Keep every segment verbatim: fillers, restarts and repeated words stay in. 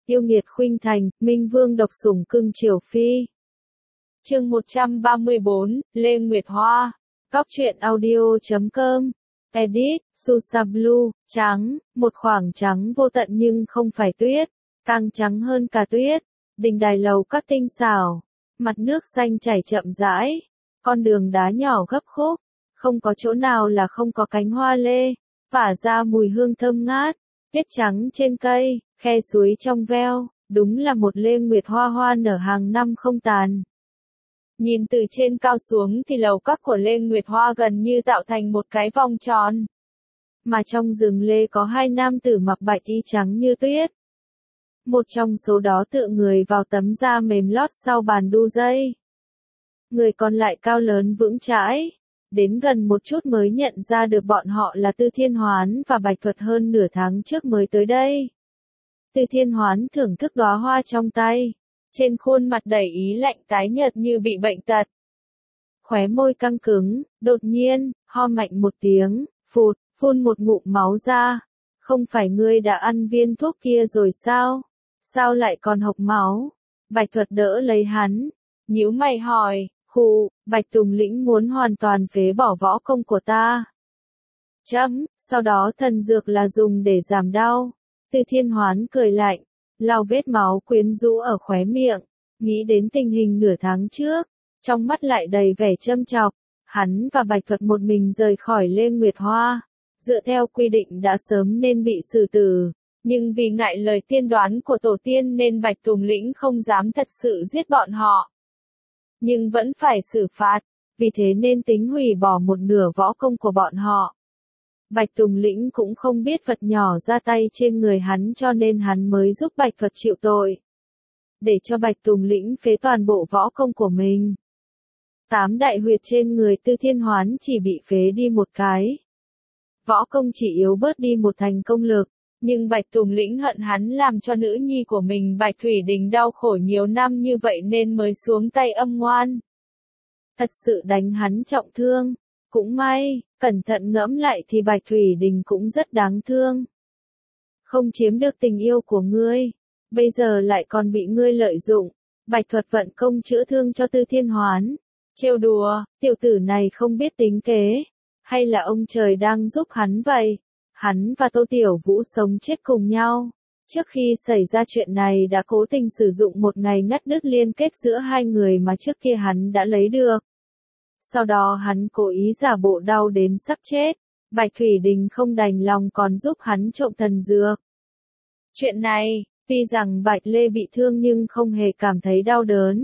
Yêu nghiệt khuynh thành, Minh Vương độc sủng cưng Triều Phi. Chương một trăm ba mươi bốn, Lê Nguyệt Hoa. Góc truyện audio chấm com. Edit, Susa Blue, trắng, một khoảng trắng vô tận nhưng không phải tuyết, càng trắng hơn cả tuyết. Đình đài lầu các tinh xảo, mặt nước xanh chảy chậm rãi, con đường đá nhỏ gấp khúc, không có chỗ nào là không có cánh hoa lê, phả ra mùi hương thơm ngát, tuyết trắng trên cây, khe suối trong veo, đúng là một Lê Nguyệt Hoa hoa nở hàng năm không tàn. Nhìn từ trên cao xuống thì lầu các của Lê Nguyệt Hoa gần như tạo thành một cái vòng tròn. Mà trong rừng lê có hai nam tử mặc bạch y trắng như tuyết. Một trong số đó tựa người vào tấm da mềm lót sau bàn đu dây. Người còn lại cao lớn vững chãi. Đến gần một chút mới nhận ra được bọn họ là Tư Thiên Hoán và Bạch Thuật hơn nửa tháng trước mới tới đây. Tư Thiên Hoán thưởng thức đóa hoa trong tay. Trên khuôn mặt đầy ý lạnh tái nhợt như bị bệnh tật. Khóe môi căng cứng, đột nhiên, ho mạnh một tiếng, phụt, phun một ngụm máu ra. Không phải ngươi đã ăn viên thuốc kia rồi sao? Sao lại còn hộc máu? Bạch Thuật đỡ lấy hắn. Nhíu mày hỏi, khụ, Bạch Tùng Lĩnh muốn hoàn toàn phế bỏ võ công của ta. Chấm, sau đó thần dược là dùng để giảm đau. Tư Thiên Hoán cười lạnh, lau vết máu quyến rũ ở khóe miệng, nghĩ đến tình hình nửa tháng trước, trong mắt lại đầy vẻ châm chọc. Hắn và Bạch Thuật một mình rời khỏi Lê Nguyệt Hoa, dựa theo quy định đã sớm nên bị xử tử, nhưng vì ngại lời tiên đoán của tổ tiên nên Bạch Tùng Lĩnh không dám thật sự giết bọn họ. Nhưng vẫn phải xử phạt, vì thế nên tính hủy bỏ một nửa võ công của bọn họ. Bạch Tùng Lĩnh cũng không biết vật nhỏ ra tay trên người hắn cho nên hắn mới giúp Bạch Thuật chịu tội. Để cho Bạch Tùng Lĩnh phế toàn bộ võ công của mình. Tám đại huyệt trên người Tư Thiên Hoán chỉ bị phế đi một cái. Võ công chỉ yếu bớt đi một thành công lực, nhưng Bạch Tùng Lĩnh hận hắn làm cho nữ nhi của mình Bạch Thủy Đình đau khổ nhiều năm như vậy nên mới xuống tay âm ngoan. Thật sự đánh hắn trọng thương. Cũng may, cẩn thận ngẫm lại thì Bạch Thủy Đình cũng rất đáng thương. Không chiếm được tình yêu của ngươi, bây giờ lại còn bị ngươi lợi dụng. Bạch Thuật vận công chữa thương cho Tư Thiên Hoán. Trêu đùa, tiểu tử này không biết tính kế. Hay là ông trời đang giúp hắn vậy? Hắn và Tô Tiểu Vũ sống chết cùng nhau. Trước khi xảy ra chuyện này đã cố tình sử dụng một ngày ngắt đứt liên kết giữa hai người mà trước kia hắn đã lấy được. Sau đó hắn cố ý giả bộ đau đến sắp chết. Bạch Thủy Đình không đành lòng còn giúp hắn trộm thần dược. Chuyện này, tuy rằng Bạch Lê bị thương nhưng không hề cảm thấy đau đớn.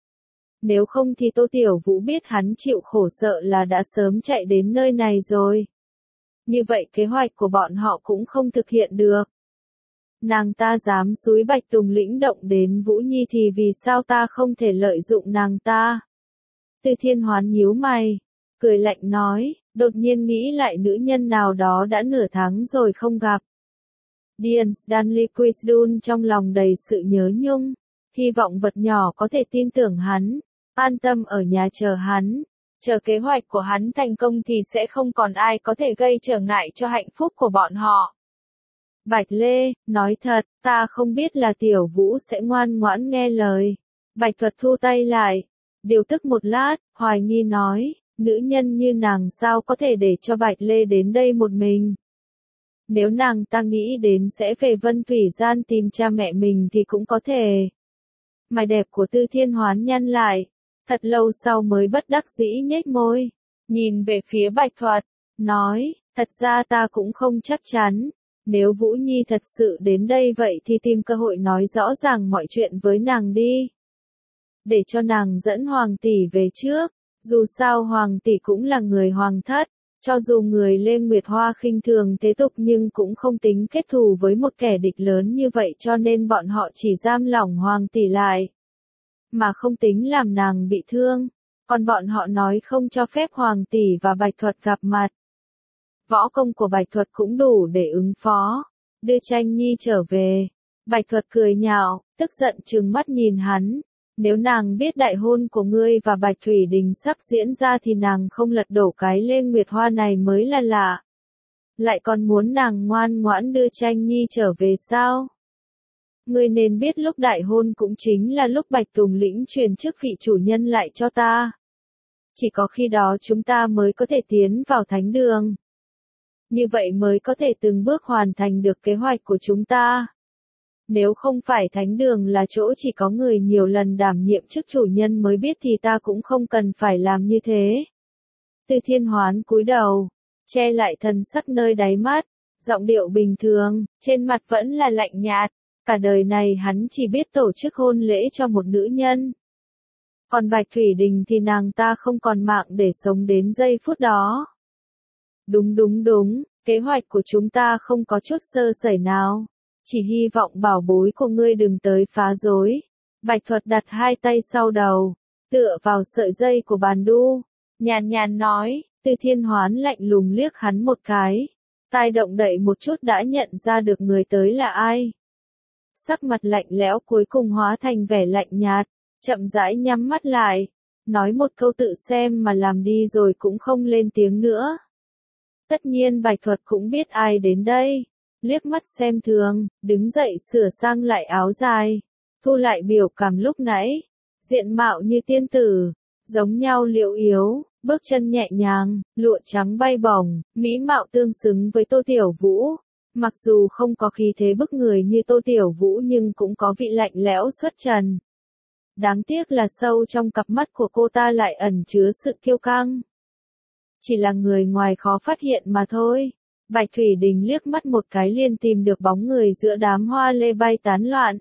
Nếu không thì Tô Tiểu Vũ biết hắn chịu khổ sợ là đã sớm chạy đến nơi này rồi. Như vậy kế hoạch của bọn họ cũng không thực hiện được. Nàng ta dám xúi Bạch Tùng Lĩnh động đến Vũ Nhi thì vì sao ta không thể lợi dụng nàng ta? Tư Thiên Hoán nhíu mày, cười lạnh nói, đột nhiên nghĩ lại nữ nhân nào đó đã nửa tháng rồi không gặp. Dian Stanley Quisdun trong lòng đầy sự nhớ nhung, hy vọng vật nhỏ có thể tin tưởng hắn, an tâm ở nhà chờ hắn, chờ kế hoạch của hắn thành công thì sẽ không còn ai có thể gây trở ngại cho hạnh phúc của bọn họ. Bạch Lê, nói thật, ta không biết là Tiểu Vũ sẽ ngoan ngoãn nghe lời. Bạch Thuật thu tay lại. Điều tức một lát, hoài nghi nói, nữ nhân như nàng sao có thể để cho Bạch Lê đến đây một mình. Nếu nàng ta nghĩ đến sẽ về Vân Thủy Gian tìm cha mẹ mình thì cũng có thể. Mày đẹp của Tư Thiên Hoán nhăn lại, thật lâu sau mới bất đắc dĩ nhếch môi, nhìn về phía Bạch Thuật, nói, thật ra ta cũng không chắc chắn. Nếu Vũ Nhi thật sự đến đây vậy thì tìm cơ hội nói rõ ràng mọi chuyện với nàng đi. Để cho nàng dẫn Hoàng tỷ về trước, dù sao Hoàng tỷ cũng là người hoàng thất, cho dù người Lê Nguyệt Hoa khinh thường thế tục nhưng cũng không tính kết thù với một kẻ địch lớn như vậy cho nên bọn họ chỉ giam lỏng Hoàng tỷ lại, mà không tính làm nàng bị thương, còn bọn họ nói không cho phép Hoàng tỷ và Bạch Thuật gặp mặt. Võ công của Bạch Thuật cũng đủ để ứng phó, đưa Tranh Nhi trở về. Bạch Thuật cười nhạo, tức giận trừng mắt nhìn hắn. Nếu nàng biết đại hôn của ngươi và Bạch Thủy Đình sắp diễn ra thì nàng không lật đổ cái Lê Nguyệt Hoa này mới là lạ. Lại còn muốn nàng ngoan ngoãn đưa Tranh Nhi trở về sao? Ngươi nên biết lúc đại hôn cũng chính là lúc Bạch Tùng lĩnh truyền chức vị chủ nhân lại cho ta. Chỉ có khi đó chúng ta mới có thể tiến vào thánh đường. Như vậy mới có thể từng bước hoàn thành được kế hoạch của chúng ta. Nếu không phải thánh đường là chỗ chỉ có người nhiều lần đảm nhiệm chức chủ nhân mới biết thì ta cũng không cần phải làm như thế. Từ Thiên Hoán cúi đầu, che lại thần sắc nơi đáy mắt, giọng điệu bình thường, trên mặt vẫn là lạnh nhạt. Cả đời này hắn chỉ biết tổ chức hôn lễ cho một nữ nhân. Còn Bạch Thủy Đình thì nàng ta không còn mạng để sống đến giây phút đó. Đúng đúng đúng, kế hoạch của chúng ta không có chút sơ sẩy nào. Chỉ hy vọng bảo bối của ngươi đừng tới phá rối. Bạch Thuật đặt hai tay sau đầu, tựa vào sợi dây của bàn đu, nhàn nhàn nói. Từ Thiên Hoán lạnh lùng liếc hắn một cái, tai động đậy một chút đã nhận ra được người tới là ai. Sắc mặt lạnh lẽo cuối cùng hóa thành vẻ lạnh nhạt, chậm rãi nhắm mắt lại, nói một câu tự xem mà làm đi rồi cũng không lên tiếng nữa. Tất nhiên Bạch Thuật cũng biết ai đến đây, liếc mắt xem thường, đứng dậy sửa sang lại áo dài, thu lại biểu cảm lúc nãy, diện mạo như tiên tử, giống nhau liễu yếu, bước chân nhẹ nhàng, lụa trắng bay bổng, mỹ mạo tương xứng với Tô Tiểu Vũ. Mặc dù không có khí thế bức người như Tô Tiểu Vũ nhưng cũng có vị lạnh lẽo xuất trần. Đáng tiếc là sâu trong cặp mắt của cô ta lại ẩn chứa sự kiêu căng. Chỉ là người ngoài khó phát hiện mà thôi. Bạch Thủy Đình liếc mắt một cái liền tìm được bóng người giữa đám hoa lê bay tán loạn.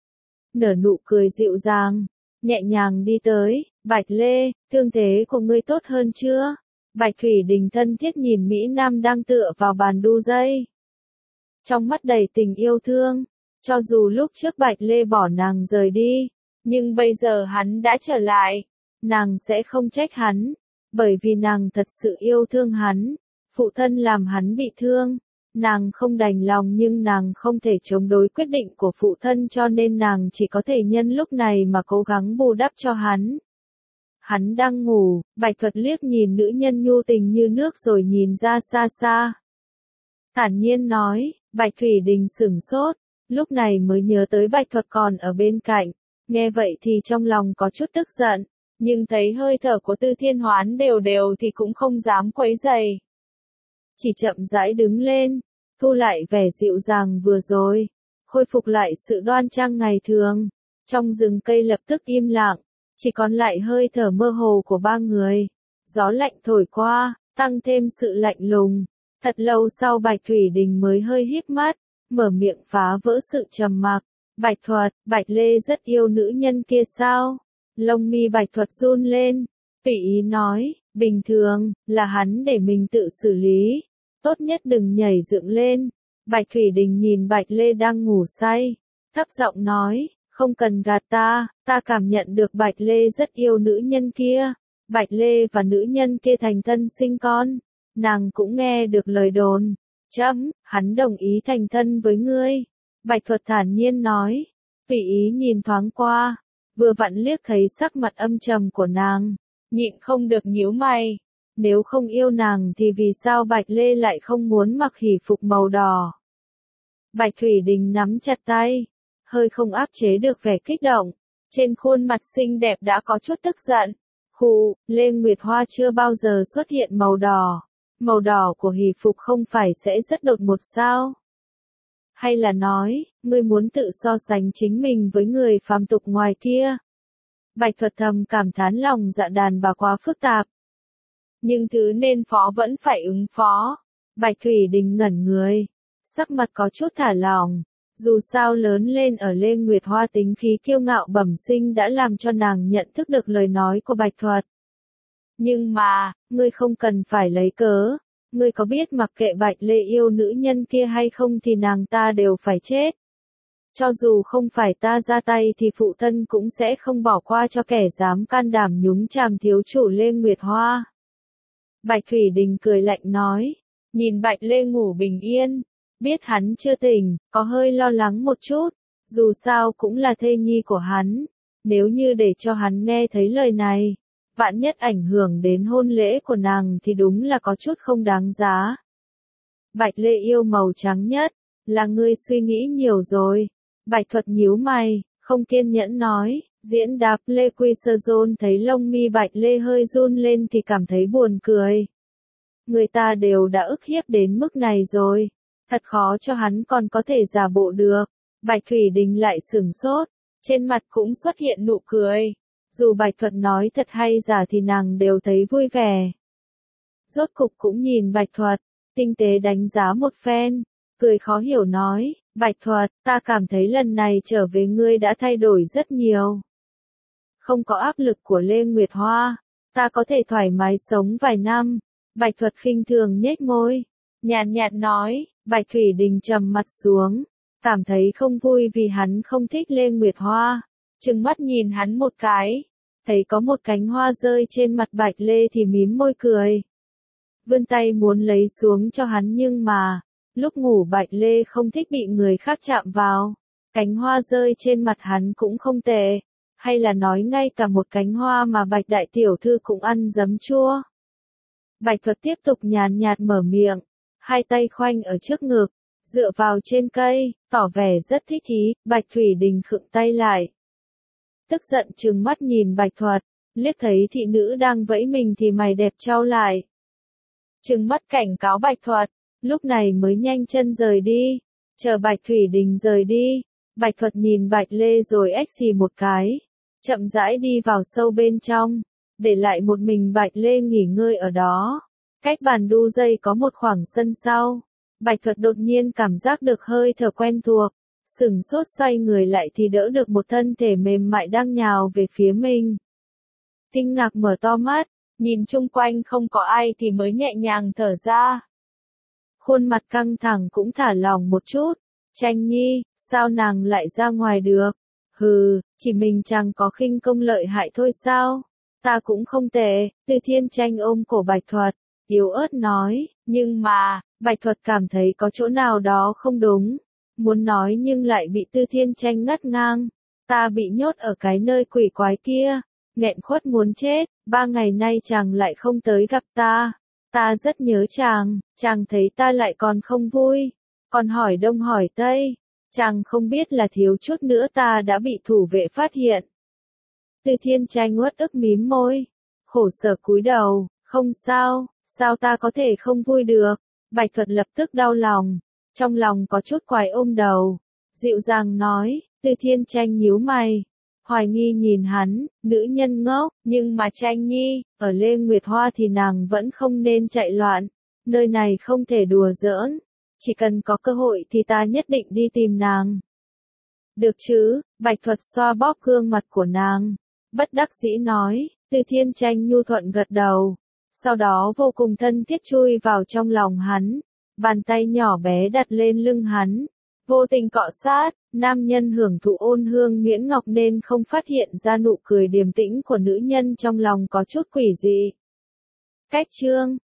Nở nụ cười dịu dàng, nhẹ nhàng đi tới. Bạch Lê, thương thế của ngươi tốt hơn chưa? Bạch Thủy Đình thân thiết nhìn Mỹ Nam đang tựa vào bàn đu dây. Trong mắt đầy tình yêu thương, cho dù lúc trước Bạch Lê bỏ nàng rời đi, nhưng bây giờ hắn đã trở lại, nàng sẽ không trách hắn, bởi vì nàng thật sự yêu thương hắn, phụ thân làm hắn bị thương, nàng không đành lòng nhưng nàng không thể chống đối quyết định của phụ thân cho nên nàng chỉ có thể nhân lúc này mà cố gắng bù đắp cho hắn. Hắn đang ngủ, Bạch Thuật liếc nhìn nữ nhân nhu tình như nước rồi nhìn ra xa xa. Thản nhiên nói, Bạch Thủy Đình sửng sốt, lúc này mới nhớ tới Bạch Thuật còn ở bên cạnh, nghe vậy thì trong lòng có chút tức giận, nhưng thấy hơi thở của Từ Thiên Hoán đều đều thì cũng không dám quấy rầy. Chỉ chậm rãi đứng lên, thu lại vẻ dịu dàng vừa rồi, khôi phục lại sự đoan trang ngày thường. Trong rừng cây lập tức im lặng, chỉ còn lại hơi thở mơ hồ của ba người. Gió lạnh thổi qua, tăng thêm sự lạnh lùng. Thật lâu sau Bạch Thủy Đình mới hơi híp mắt, mở miệng phá vỡ sự trầm mặc. Bạch Thuật, Bạch Lê rất yêu nữ nhân kia sao? Lông mi Bạch Thuật run lên, tùy ý nói, bình thường, là hắn để mình tự xử lý. Tốt nhất đừng nhảy dựng lên. Bạch Thủy Đình nhìn Bạch Lê đang ngủ say, thấp giọng nói, không cần gạt ta, ta cảm nhận được Bạch Lê rất yêu nữ nhân kia. Bạch Lê và nữ nhân kia thành thân sinh con. Nàng cũng nghe được lời đồn. Chấm, hắn đồng ý thành thân với ngươi. Bạch Thuật thản nhiên nói. Tùy ý nhìn thoáng qua, vừa vặn liếc thấy sắc mặt âm trầm của nàng, nhịn không được nhíu mày. Nếu không yêu nàng thì vì sao Bạch Lê lại không muốn mặc hỷ phục màu đỏ? Bạch Thủy Đình nắm chặt tay, hơi không áp chế được vẻ kích động. Trên khuôn mặt xinh đẹp đã có chút tức giận. Khụ, Lê Nguyệt Hoa chưa bao giờ xuất hiện màu đỏ. Màu đỏ của hỷ phục không phải sẽ rất đột ngột sao? Hay là nói, ngươi muốn tự so sánh chính mình với người phàm tục ngoài kia? Bạch Thuật thầm cảm thán lòng dạ đàn bà quá phức tạp. Nhưng thứ nên phó vẫn phải ứng phó. Bạch Thủy Đình ngẩn người, sắc mặt có chút thả lỏng. Dù sao lớn lên ở Lê Nguyệt Hoa tính khí kiêu ngạo bẩm sinh đã làm cho nàng nhận thức được lời nói của Bạch Thuật. Nhưng mà, ngươi không cần phải lấy cớ. Ngươi có biết mặc kệ Bạch Lê yêu nữ nhân kia hay không thì nàng ta đều phải chết. Cho dù không phải ta ra tay thì phụ thân cũng sẽ không bỏ qua cho kẻ dám can đảm nhúng chàm thiếu chủ Lê Nguyệt Hoa. Bạch Thủy Đình cười lạnh nói, nhìn Bạch Lê ngủ bình yên, biết hắn chưa tỉnh, có hơi lo lắng một chút, dù sao cũng là thê nhi của hắn, nếu như để cho hắn nghe thấy lời này, vạn nhất ảnh hưởng đến hôn lễ của nàng thì đúng là có chút không đáng giá. Bạch Lê yêu màu trắng nhất, là ngươi suy nghĩ nhiều rồi. Bạch Thuật nhíu mày, không kiên nhẫn nói, diễn đáp Lê Quy Sơ Dôn thấy lông mi Bạch Lê hơi run lên thì cảm thấy buồn cười. Người ta đều đã ức hiếp đến mức này rồi, thật khó cho hắn còn có thể giả bộ được. Bạch Thủy Đình lại sửng sốt, trên mặt cũng xuất hiện nụ cười. Dù Bạch Thuật nói thật hay giả thì nàng đều thấy vui vẻ. Rốt cục cũng nhìn Bạch Thuật, tinh tế đánh giá một phen, cười khó hiểu nói, Bạch Thuật, ta cảm thấy lần này trở về ngươi đã thay đổi rất nhiều. Không có áp lực của Lê Nguyệt Hoa, ta có thể thoải mái sống vài năm. Bạch Thuật khinh thường nhếch môi, nhàn nhạt nói. Bạch Thủy Đình trầm mặt xuống, cảm thấy không vui vì hắn không thích Lê Nguyệt Hoa, trừng mắt nhìn hắn một cái, thấy có một cánh hoa rơi trên mặt Bạch Lê thì mím môi cười. Vươn tay muốn lấy xuống cho hắn nhưng mà, lúc ngủ Bạch Lê không thích bị người khác chạm vào, cánh hoa rơi trên mặt hắn cũng không tệ, hay là nói ngay cả một cánh hoa mà Bạch Đại Tiểu Thư cũng ăn giấm chua. Bạch Thuật tiếp tục nhàn nhạt mở miệng, hai tay khoanh ở trước ngực, dựa vào trên cây, tỏ vẻ rất thích thú. Bạch Thủy Đình khựng tay lại, tức giận trừng mắt nhìn Bạch Thuật, liếc thấy thị nữ đang vẫy mình thì mày đẹp trao lại. Trừng mắt cảnh cáo Bạch Thuật, lúc này mới nhanh chân rời đi, chờ Bạch Thủy Đình rời đi. Bạch Thuật nhìn Bạch Lê rồi ếch xì một cái, chậm rãi đi vào sâu bên trong, để lại một mình Bạch Lê nghỉ ngơi ở đó. Cách bàn đu dây có một khoảng sân sau, Bạch Thuật đột nhiên cảm giác được hơi thở quen thuộc, sửng sốt xoay người lại thì đỡ được một thân thể mềm mại đang nhào về phía mình. Kinh ngạc mở to mắt, nhìn chung quanh không có ai thì mới nhẹ nhàng thở ra. Khuôn mặt căng thẳng cũng thả lỏng một chút. Tranh Nhi, sao nàng lại ra ngoài được? Hừ, chỉ mình chẳng có khinh công lợi hại thôi sao? Ta cũng không tệ. Từ Thiên Tranh ôm cổ Bạch Thuật, yếu ớt nói, nhưng mà, Bạch Thuật cảm thấy có chỗ nào đó không đúng. Muốn nói nhưng lại bị Tư Thiên Tranh ngắt ngang. Ta bị nhốt ở cái nơi quỷ quái kia, nghẹn khuất muốn chết, ba ngày nay chàng lại không tới gặp ta. Ta rất nhớ chàng, chàng thấy ta lại còn không vui, còn hỏi đông hỏi tây, chàng không biết là thiếu chút nữa ta đã bị thủ vệ phát hiện. Từ Thiên Tranh uất ức mím môi, khổ sở cúi đầu, không sao, sao ta có thể không vui được. Bạch Thuật lập tức đau lòng, trong lòng có chút quái ôm đầu, dịu dàng nói. Từ Thiên Tranh nhíu mày, hoài nghi nhìn hắn, nữ nhân ngốc, nhưng mà Tranh Nhi, ở Lê Nguyệt Hoa thì nàng vẫn không nên chạy loạn, nơi này không thể đùa giỡn, chỉ cần có cơ hội thì ta nhất định đi tìm nàng. Được chứ? Bạch Thuật xoa bóp gương mặt của nàng, bất đắc dĩ nói. Từ Thiên Tranh nhu thuận gật đầu, sau đó vô cùng thân thiết chui vào trong lòng hắn, bàn tay nhỏ bé đặt lên lưng hắn, vô tình cọ sát. Nam nhân hưởng thụ ôn hương nhuyễn ngọc nên không phát hiện ra nụ cười điềm tĩnh của nữ nhân trong lòng có chút quỷ dị. Cách chương